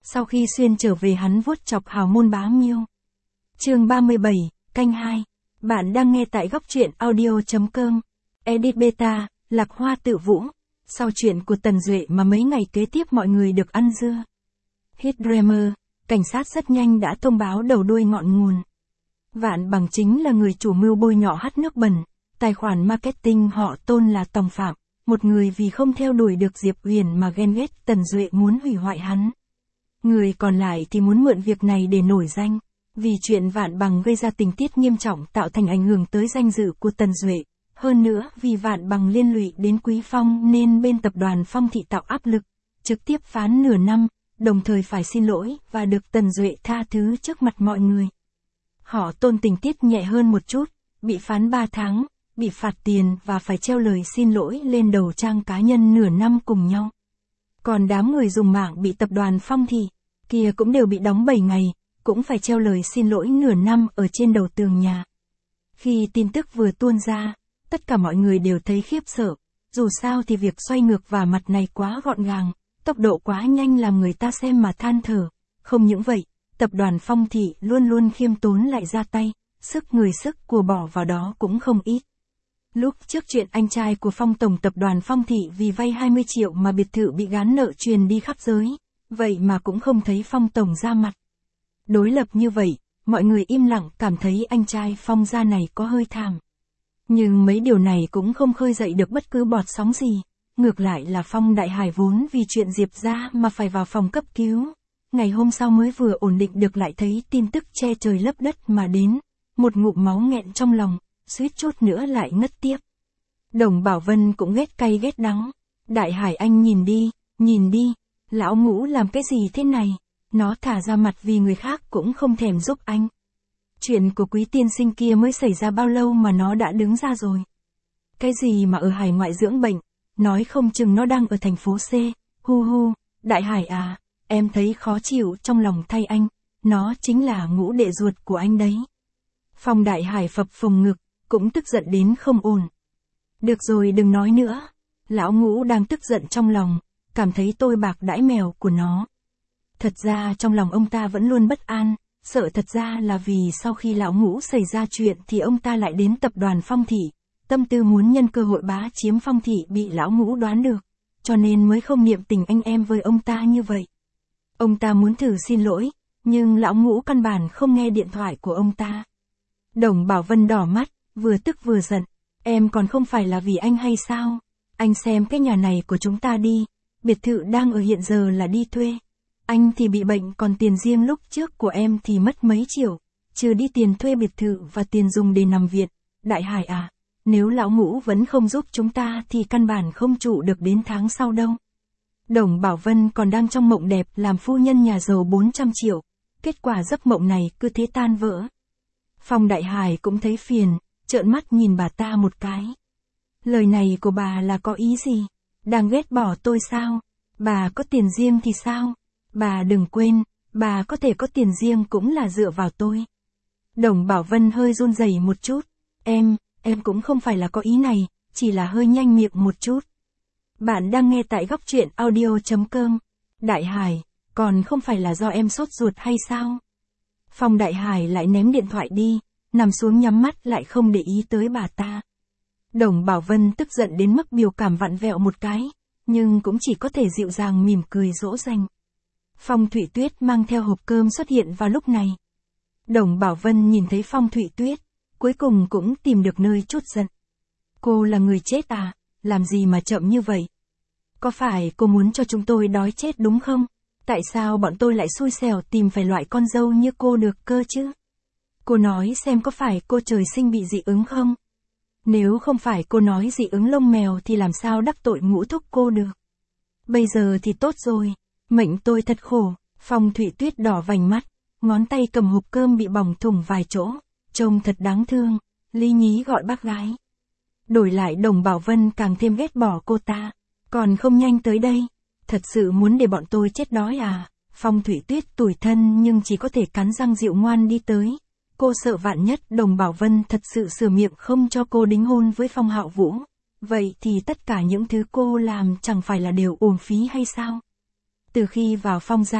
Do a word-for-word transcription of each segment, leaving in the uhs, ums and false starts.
Sau khi xuyên trở về hắn vuốt chọc hào môn bá miêu. Chương ba mươi bảy, canh hai. Bạn đang nghe tại góc truyện audio.com. Edit beta, Lạc Hoa Tự Vũ. Sau chuyện của Tần Duệ mà mấy ngày kế tiếp mọi người được ăn dưa. Hit Dreamer, cảnh sát rất nhanh đã thông báo đầu đuôi ngọn nguồn. Vạn Bằng chính là người chủ mưu bôi nhọ hắt nước bẩn. Tài khoản marketing họ Tôn là Tòng Phạm, một người vì không theo đuổi được Diệp Huyền mà ghen ghét Tần Duệ muốn hủy hoại hắn. Người còn lại thì muốn mượn việc này để nổi danh, vì chuyện Vạn Bằng gây ra tình tiết nghiêm trọng tạo thành ảnh hưởng tới danh dự của Tần Duệ. Hơn nữa vì Vạn Bằng liên lụy đến Quý Phong nên bên tập đoàn Phong Thị tạo áp lực, trực tiếp phán nửa năm, đồng thời phải xin lỗi và được Tần Duệ tha thứ trước mặt mọi người. Họ Tôn tình tiết nhẹ hơn một chút, bị phán ba tháng, bị phạt tiền và phải treo lời xin lỗi lên đầu trang cá nhân nửa năm cùng nhau. Còn đám người dùng mạng bị tập đoàn Phong Thị kia cũng đều bị đóng bảy ngày, cũng phải treo lời xin lỗi nửa năm ở trên đầu tường nhà. Khi tin tức vừa tuôn ra, tất cả mọi người đều thấy khiếp sợ, dù sao thì việc xoay ngược vả mặt này quá gọn gàng, tốc độ quá nhanh làm người ta xem mà than thở. Không những vậy, tập đoàn Phong Thị luôn luôn khiêm tốn lại ra tay, sức người sức của bỏ vào đó cũng không ít. Lúc trước chuyện anh trai của Phong Tổng tập đoàn Phong Thị vì vay hai mươi triệu mà biệt thự bị gán nợ truyền đi khắp giới, vậy mà cũng không thấy Phong Tổng ra mặt. Đối lập như vậy, mọi người im lặng cảm thấy anh trai Phong gia này có hơi thảm. Nhưng mấy điều này cũng không khơi dậy được bất cứ bọt sóng gì. Ngược lại là Phong Đại Hải vốn vì chuyện Diệp gia mà phải vào phòng cấp cứu. Ngày hôm sau mới vừa ổn định được lại thấy tin tức che trời lấp đất mà đến. Một ngụm máu nghẹn trong lòng, suýt chút nữa lại ngất tiếp. Đồng Bảo Vân cũng ghét cay ghét đắng. Đại Hải anh nhìn đi, nhìn đi, lão Ngũ làm cái gì thế này? Nó thả ra mặt vì người khác cũng không thèm giúp anh. Chuyện của Quý tiên sinh kia mới xảy ra bao lâu mà nó đã đứng ra rồi. Cái gì mà ở hải ngoại dưỡng bệnh, nói không chừng nó đang ở thành phố C, hu hu, Đại Hải à, em thấy khó chịu trong lòng thay anh, nó chính là Ngũ đệ ruột của anh đấy. Phong Đại Hải phập phồng ngực, cũng tức giận đến không ổn. Được rồi đừng nói nữa, lão Ngũ đang tức giận trong lòng, cảm thấy tôi bạc đãi mèo của nó. Thật ra trong lòng ông ta vẫn luôn bất an, sợ thật ra là vì sau khi lão Ngũ xảy ra chuyện thì ông ta lại đến tập đoàn Phong Thị, tâm tư muốn nhân cơ hội bá chiếm Phong Thị bị lão Ngũ đoán được, cho nên mới không niệm tình anh em với ông ta như vậy. Ông ta muốn thử xin lỗi, nhưng lão Ngũ căn bản không nghe điện thoại của ông ta. Đồng Bảo Vân đỏ mắt, vừa tức vừa giận, em còn không phải là vì anh hay sao? Anh xem cái nhà này của chúng ta đi, biệt thự đang ở hiện giờ là đi thuê. Anh thì bị bệnh còn tiền riêng lúc trước của em thì mất mấy triệu, trừ đi tiền thuê biệt thự và tiền dùng để nằm viện. Đại Hải à, nếu lão Ngũ vẫn không giúp chúng ta thì căn bản không trụ được đến tháng sau đâu. Đồng Bảo Vân còn đang trong mộng đẹp làm phu nhân nhà giàu bốn trăm triệu, kết quả giấc mộng này cứ thế tan vỡ. Phong Đại Hải cũng thấy phiền, trợn mắt nhìn bà ta một cái. Lời này của bà là có ý gì? Đang ghét bỏ tôi sao? Bà có tiền riêng thì sao? Bà đừng quên, bà có thể có tiền riêng cũng là dựa vào tôi. Đồng Bảo Vân hơi run rẩy một chút. Em, em cũng không phải là có ý này, chỉ là hơi nhanh miệng một chút. Bạn đang nghe tại góc truyện audio.com. Đại Hải, còn không phải là do em sốt ruột hay sao? Phong Đại Hải lại ném điện thoại đi, nằm xuống nhắm mắt lại không để ý tới bà ta. Đồng Bảo Vân tức giận đến mức biểu cảm vặn vẹo một cái, nhưng cũng chỉ có thể dịu dàng mỉm cười dỗ dành. Phong Thụy Tuyết mang theo hộp cơm xuất hiện vào lúc này. Đồng Bảo Vân nhìn thấy Phong Thụy Tuyết, cuối cùng cũng tìm được nơi trút giận. Cô là người chết à, làm gì mà chậm như vậy? Có phải cô muốn cho chúng tôi đói chết đúng không? Tại sao bọn tôi lại xui xẻo tìm phải loại con dâu như cô được cơ chứ? Cô nói xem có phải cô trời sinh bị dị ứng không? Nếu không phải cô nói dị ứng lông mèo thì làm sao đắc tội Ngũ thúc cô được? Bây giờ thì tốt rồi, mệnh tôi thật khổ. Phong Thụy Tuyết đỏ vành mắt, ngón tay cầm hộp cơm bị bỏng thủng vài chỗ, trông thật đáng thương, lý nhí gọi bác gái. Đổi lại Đồng Bảo Vân càng thêm ghét bỏ cô ta, còn không nhanh tới đây, thật sự muốn để bọn tôi chết đói à? Phong Thụy Tuyết tủi thân nhưng chỉ có thể cắn răng dịu ngoan đi tới. Cô sợ vạn nhất Đồng Bảo Vân thật sự sửa miệng không cho cô đính hôn với Phong Hạo Vũ, vậy thì tất cả những thứ cô làm chẳng phải là đều uổng phí hay sao? Từ khi vào Phong gia,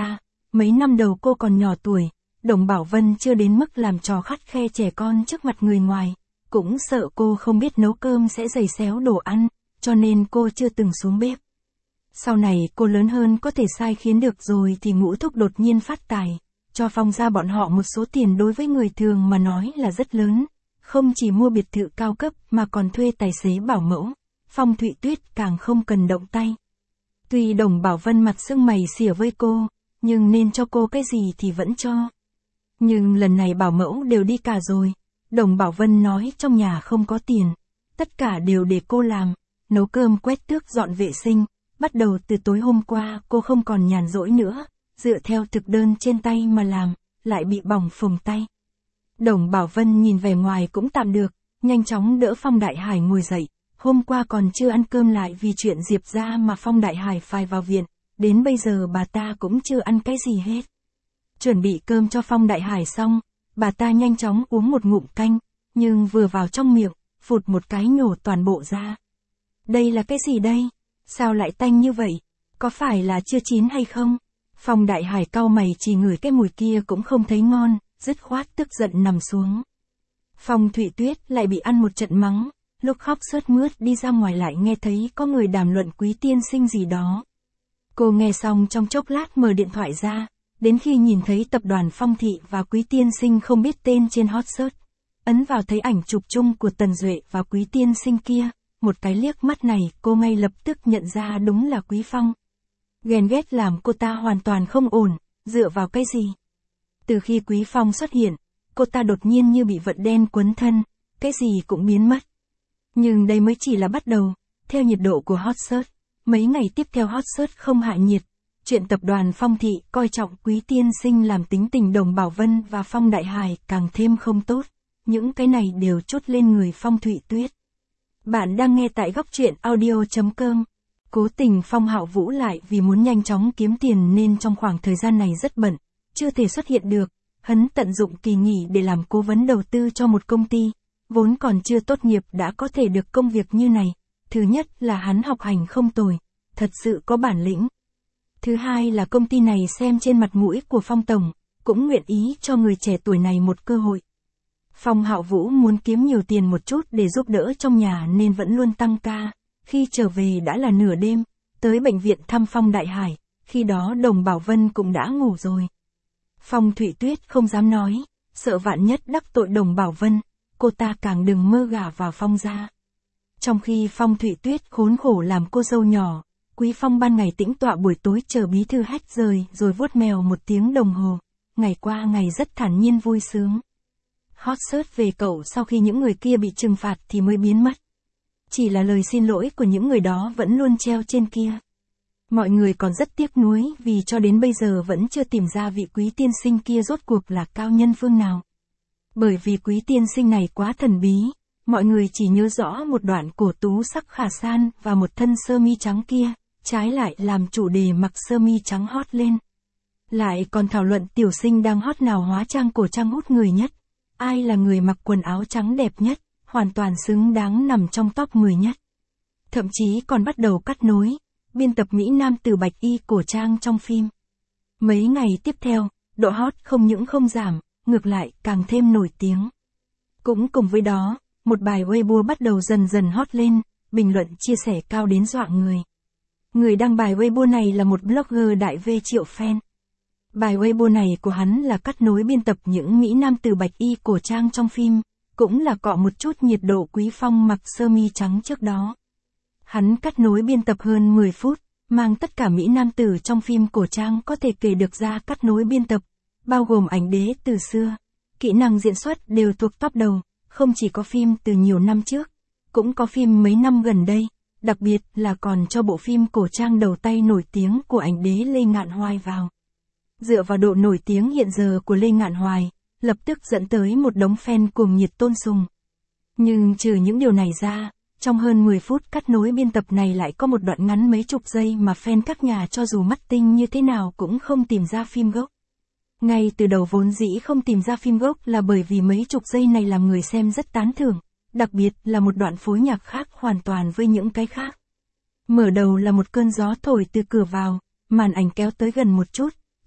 mấy năm đầu cô còn nhỏ tuổi, Đồng Bảo Vân chưa đến mức làm trò khắt khe trẻ con trước mặt người ngoài, cũng sợ cô không biết nấu cơm sẽ giày xéo đồ ăn, cho nên cô chưa từng xuống bếp. Sau này cô lớn hơn có thể sai khiến được rồi thì Ngũ Thúc đột nhiên phát tài, cho Phong gia bọn họ một số tiền đối với người thường mà nói là rất lớn, không chỉ mua biệt thự cao cấp mà còn thuê tài xế bảo mẫu, Phong Thụy Tuyết càng không cần động tay. Tuy Đồng Bảo Vân mặt sưng mày xỉa với cô, nhưng nên cho cô cái gì thì vẫn cho. Nhưng lần này bảo mẫu đều đi cả rồi, Đồng Bảo Vân nói trong nhà không có tiền, tất cả đều để cô làm, nấu cơm quét tước dọn vệ sinh, bắt đầu từ tối hôm qua cô không còn nhàn rỗi nữa, dựa theo thực đơn trên tay mà làm, lại bị bỏng phồng tay. Đồng Bảo Vân nhìn vẻ ngoài cũng tạm được, nhanh chóng đỡ Phong Đại Hải ngồi dậy, hôm qua còn chưa ăn cơm lại vì chuyện Diệp ra mà Phong Đại Hải phải vào viện, đến bây giờ bà ta cũng chưa ăn cái gì hết. Chuẩn bị cơm cho Phong Đại Hải xong, bà ta nhanh chóng uống một ngụm canh, nhưng vừa vào trong miệng, phụt một cái nhổ toàn bộ ra. Đây là cái gì đây? Sao lại tanh như vậy? Có phải là chưa chín hay không? Phong Đại Hải cau mày chỉ ngửi cái mùi kia cũng không thấy ngon, dứt khoát tức giận nằm xuống. Phong Thụy Tuyết lại bị ăn một trận mắng, lúc khóc sướt mướt đi ra ngoài lại nghe thấy có người đàm luận Quý tiên sinh gì đó. Cô nghe xong trong chốc lát mở điện thoại ra, đến khi nhìn thấy tập đoàn Phong Thị và Quý tiên sinh không biết tên trên hot search, ấn vào thấy ảnh chụp chung của Tần Duệ và Quý tiên sinh kia, một cái liếc mắt này cô ngay lập tức nhận ra đúng là Quý Phong. Ghen ghét làm cô ta hoàn toàn không ổn, dựa vào cái gì? Từ khi Quý Phong xuất hiện, cô ta đột nhiên như bị vật đen quấn thân, cái gì cũng biến mất. Nhưng đây mới chỉ là bắt đầu, theo nhiệt độ của hot search, mấy ngày tiếp theo hot search không hạ nhiệt, chuyện tập đoàn Phong Thị coi trọng Quý tiên sinh làm tính tình Đồng Bảo Vân và Phong Đại Hải càng thêm không tốt, những cái này đều trút lên người Phong Thụy Tuyết. Bạn đang nghe tại góc truyện audio chấm com. Cố tình Phong Hạo Vũ lại vì muốn nhanh chóng kiếm tiền nên trong khoảng thời gian này rất bận, chưa thể xuất hiện được, hắn tận dụng kỳ nghỉ để làm cố vấn đầu tư cho một công ty, vốn còn chưa tốt nghiệp đã có thể được công việc như này, thứ nhất là hắn học hành không tồi, thật sự có bản lĩnh. Thứ hai là công ty này xem trên mặt mũi của Phong Tổng, cũng nguyện ý cho người trẻ tuổi này một cơ hội. Phong Hạo Vũ muốn kiếm nhiều tiền một chút để giúp đỡ trong nhà nên vẫn luôn tăng ca, khi trở về đã là nửa đêm, tới bệnh viện thăm Phong Đại Hải, khi đó Đồng Bảo Vân cũng đã ngủ rồi. Phong Thụy Tuyết không dám nói, sợ vạn nhất đắc tội Đồng Bảo Vân, cô ta càng đừng mơ gả vào Phong gia. Trong khi Phong Thụy Tuyết khốn khổ làm cô dâu nhỏ, Quý Phong ban ngày tĩnh tọa buổi tối chờ bí thư hách rời rồi vuốt mèo một tiếng đồng hồ, ngày qua ngày rất thản nhiên vui sướng. Hot search về cậu sau khi những người kia bị trừng phạt thì mới biến mất. Chỉ là lời xin lỗi của những người đó vẫn luôn treo trên kia. Mọi người còn rất tiếc nuối vì cho đến bây giờ vẫn chưa tìm ra vị Quý tiên sinh kia rốt cuộc là cao nhân phương nào. Bởi vì Quý tiên sinh này quá thần bí, mọi người chỉ nhớ rõ một đoạn cổ tú sắc khả san và một thân sơ mi trắng kia, trái lại làm chủ đề mặc sơ mi trắng hot lên. Lại còn thảo luận tiểu sinh đang hot nào hóa trang cổ trang hút người nhất, ai là người mặc quần áo trắng đẹp nhất, hoàn toàn xứng đáng nằm trong top mười nhất. Thậm chí còn bắt đầu cắt nối, biên tập Mỹ Nam từ bạch y cổ trang trong phim. Mấy ngày tiếp theo, độ hot không những không giảm, ngược lại càng thêm nổi tiếng. Cũng cùng với đó, một bài Weibo bắt đầu dần dần hot lên, bình luận chia sẻ cao đến dọa người. Người đăng bài Weibo này là một blogger đại V triệu fan. Bài Weibo này của hắn là cắt nối biên tập những Mỹ Nam từ bạch y cổ trang trong phim, cũng là cọ một chút nhiệt độ Quý Phong mặc sơ mi trắng trước đó. Hắn cắt nối biên tập hơn mười phút, mang tất cả Mỹ Nam tử trong phim cổ trang có thể kể được ra cắt nối biên tập, bao gồm ảnh đế từ xưa, kỹ năng diễn xuất đều thuộc top đầu, không chỉ có phim từ nhiều năm trước, cũng có phim mấy năm gần đây, đặc biệt là còn cho bộ phim cổ trang đầu tay nổi tiếng của ảnh đế Lê Ngạn Hoài vào. Dựa vào độ nổi tiếng hiện giờ của Lê Ngạn Hoài, lập tức dẫn tới một đống fan cuồng nhiệt tôn sùng. Nhưng trừ những điều này ra, trong hơn mười phút cắt nối biên tập này lại có một đoạn ngắn mấy chục giây mà fan các nhà cho dù mắt tinh như thế nào cũng không tìm ra phim gốc. Ngay từ đầu vốn dĩ không tìm ra phim gốc là bởi vì mấy chục giây này làm người xem rất tán thưởng, đặc biệt là một đoạn phối nhạc khác hoàn toàn với những cái khác. Mở đầu là một cơn gió thổi từ cửa vào, màn ảnh kéo tới gần một chút,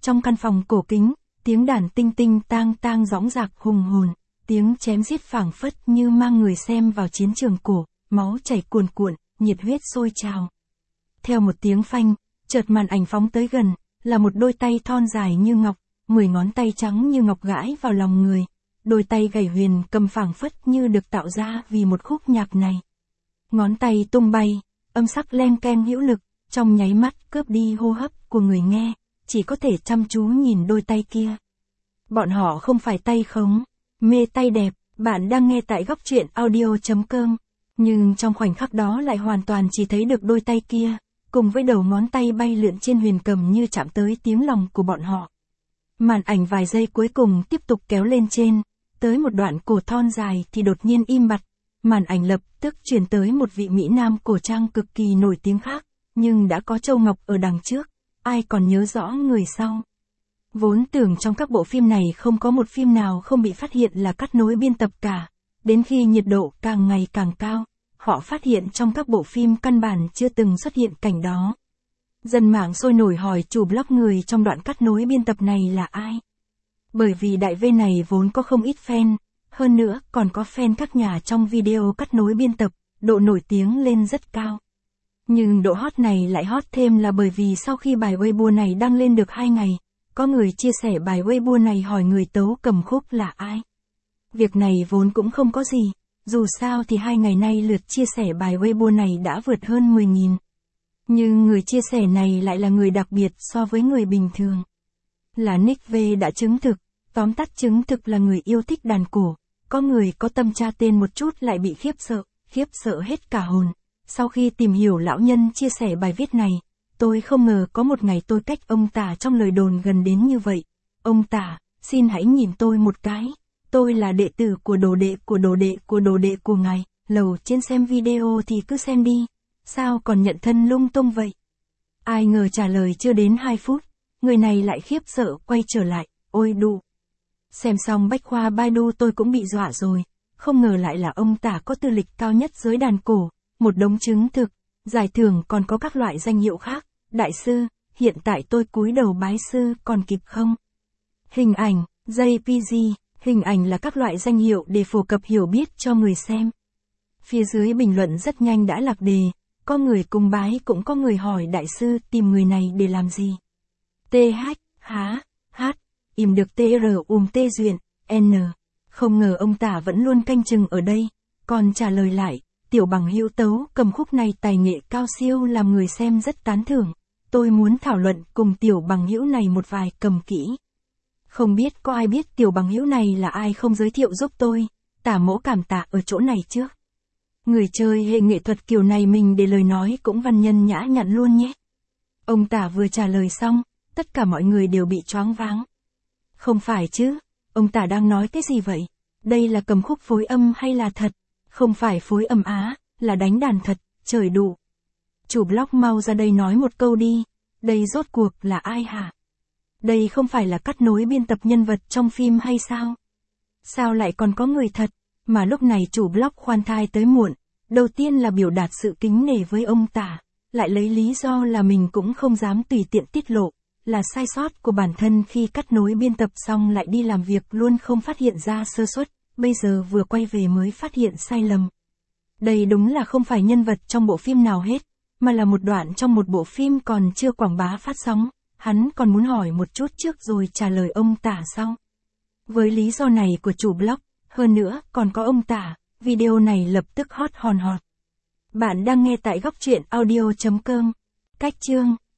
Trong căn phòng cổ kính, tiếng đàn tinh tinh tang tang dõng dạc hùng hồn, tiếng chém giết phảng phất như mang người xem vào chiến trường cổ, máu chảy cuồn cuộn, nhiệt huyết sôi trào. Theo một tiếng phanh, chợt màn ảnh phóng tới gần, là một đôi tay thon dài như ngọc, mười ngón tay trắng như ngọc gãi vào lòng người. Đôi tay gảy huyền cầm phảng phất như được tạo ra vì một khúc nhạc này. Ngón tay tung bay, âm sắc len keng hữu lực, trong nháy mắt cướp đi hô hấp của người nghe, chỉ có thể chăm chú nhìn đôi tay kia. Bọn họ không phải tay khống, mê tay đẹp, bạn đang nghe tại góc truyện audio chấm com, nhưng trong khoảnh khắc đó lại hoàn toàn chỉ thấy được đôi tay kia, cùng với đầu ngón tay bay lượn trên huyền cầm như chạm tới tiếng lòng của bọn họ. Màn ảnh vài giây cuối cùng tiếp tục kéo lên trên, tới một đoạn cổ thon dài thì đột nhiên im bặt, màn ảnh lập tức chuyển tới một vị mỹ nam cổ trang cực kỳ nổi tiếng khác, nhưng đã có Châu Ngọc ở đằng trước, ai còn nhớ rõ người sau. Vốn tưởng trong các bộ phim này không có một phim nào không bị phát hiện là cắt nối biên tập cả, đến khi nhiệt độ càng ngày càng cao, họ phát hiện trong các bộ phim căn bản chưa từng xuất hiện cảnh đó. Dân mạng sôi nổi hỏi chủ blog người trong đoạn cắt nối biên tập này là ai. Bởi vì đại V này vốn có không ít fan, hơn nữa còn có fan các nhà trong video cắt nối biên tập, độ nổi tiếng lên rất cao. Nhưng độ hot này lại hot thêm là bởi vì sau khi bài Weibo này đăng lên được hai ngày, có người chia sẻ bài Weibo này hỏi người tấu cầm khúc là ai. Việc này vốn cũng không có gì, dù sao thì hai ngày nay lượt chia sẻ bài Weibo này đã vượt hơn mười nghìn. Nhưng người chia sẻ này lại là người đặc biệt so với người bình thường. Là Nick V đã chứng thực, tóm tắt chứng thực là người yêu thích đàn cổ, có người có tâm tra tên một chút lại bị khiếp sợ, khiếp sợ hết cả hồn. Sau khi tìm hiểu lão nhân chia sẻ bài viết này, tôi không ngờ có một ngày tôi cách ông Tả trong lời đồn gần đến như vậy. Ông Tả, xin hãy nhìn tôi một cái, tôi là đệ tử của đồ đệ của đồ đệ của đồ đệ của ngài, lầu trên xem video thì cứ xem đi, sao còn nhận thân lung tung vậy? Ai ngờ trả lời chưa đến hai phút, người này lại khiếp sợ quay trở lại, ôi đụ. Xem xong bách khoa Baidu tôi cũng bị dọa rồi, không ngờ lại là ông Tả có tư lịch cao nhất giới đàn cổ, một đống chứng thực, giải thưởng còn có các loại danh hiệu khác, đại sư, hiện tại tôi cúi đầu bái sư còn kịp không? Hình ảnh, gi pê giê, hình ảnh là các loại danh hiệu để phổ cập hiểu biết cho người xem. Phía dưới bình luận rất nhanh đã lạc đề, có người cùng bái cũng có người hỏi đại sư tìm người này để làm gì. TH, há, hát, im được tr ùm tê duyện, n. Không ngờ ông Tả vẫn luôn canh chừng ở đây, còn trả lời lại, tiểu bằng hữu tấu cầm khúc này tài nghệ cao siêu làm người xem rất tán thưởng. Tôi muốn thảo luận cùng tiểu bằng hữu này một vài cầm kỹ. Không biết có ai biết tiểu bằng hữu này là ai không giới thiệu giúp tôi, Tả mỗ cảm tạ ở chỗ này trước. Người chơi hệ nghệ thuật kiểu này mình để lời nói cũng văn nhân nhã nhặn luôn nhé. Ông Tả vừa trả lời xong, tất cả mọi người đều bị choáng váng. Không phải chứ, ông Tả đang nói cái gì vậy? Đây là cầm khúc phối âm hay là thật? Không phải phối âm á, là đánh đàn thật, trời đụ. Chủ blog mau ra đây nói một câu đi, đây rốt cuộc là ai hả? Đây không phải là cắt nối biên tập nhân vật trong phim hay sao? Sao lại còn có người thật? Mà lúc này chủ blog khoan thai tới muộn, đầu tiên là biểu đạt sự kính nể với ông Tả, lại lấy lý do là mình cũng không dám tùy tiện tiết lộ, là sai sót của bản thân khi cắt nối biên tập xong lại đi làm việc luôn không phát hiện ra sơ suất, bây giờ vừa quay về mới phát hiện sai lầm. Đây đúng là không phải nhân vật trong bộ phim nào hết, mà là một đoạn trong một bộ phim còn chưa quảng bá phát sóng, hắn còn muốn hỏi một chút trước rồi trả lời ông Tả sau. Với lý do này của chủ blog, hơn nữa còn có ông Tả, video này lập tức hot hòn hot. Bạn đang nghe tại góc truyện audio chấm com. Cách chương